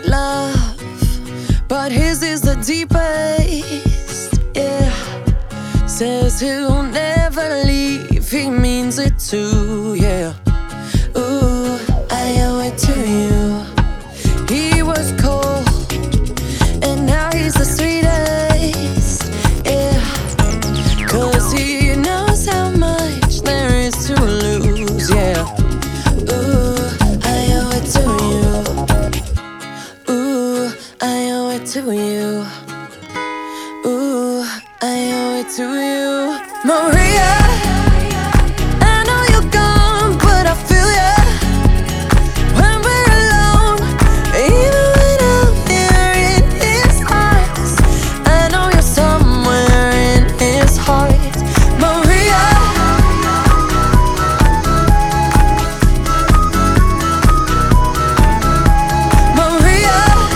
that love, but his is the deepest, yeah. Says he'll never leave, he means it too, yeah. Ooh, I owe it to you. He was cold, and now he's the sweetest, yeah. 'Cause he knows how much there is to lose, yeah. Ooh, I owe it to you. Ooh, I owe it to you. Ooh, I owe it to you. Maria, I know you're gone, but I feel ya when we're alone. Even when I'm here in his eyes, I know you're somewhere in his heart. Maria, Maria,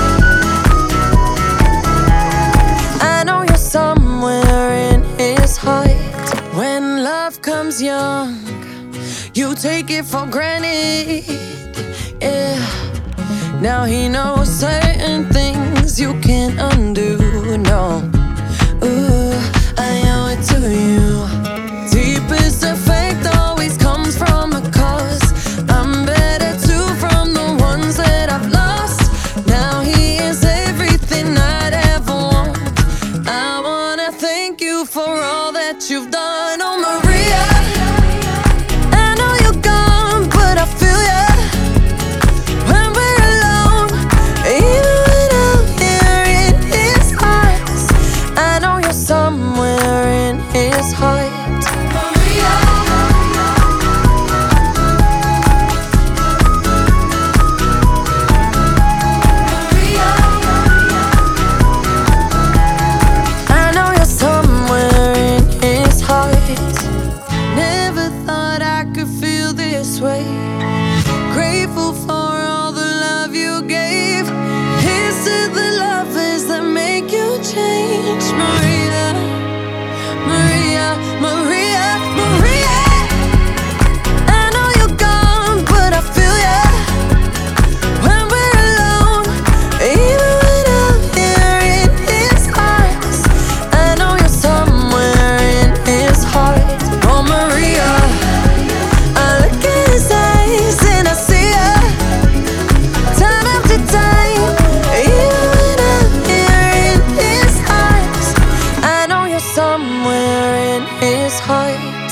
I know you're somewhere in his heart. When love comes young, you take it for granted, yeah. Now he knows certain things you can't undo, no. Ooh, I owe it to you. Deepest effect always comes from a cause. I'm better too from the ones that I've lost. Now he is everything I'd ever want. I wanna thank you for all that you've done, oh Maria. I know you're gone, but I feel ya when we're alone. Even when I'm here in his eyes, I know you're somewhere in his heart. Maria, Maria, I know you're somewhere in his heart. Never thought I could feel this way. Grateful for all the love you gave. Here's to the lovers that make you change. Maria, Maria, Maria, Maria. I know you're gone, but I feel ya when we're alone. Even when I'm here in his eyes, I know you're somewhere in his heart. Oh Maria, I look in his eyes and I see ya time after time. Even when I'm here in his eyes, I know you're somewhere in his heart.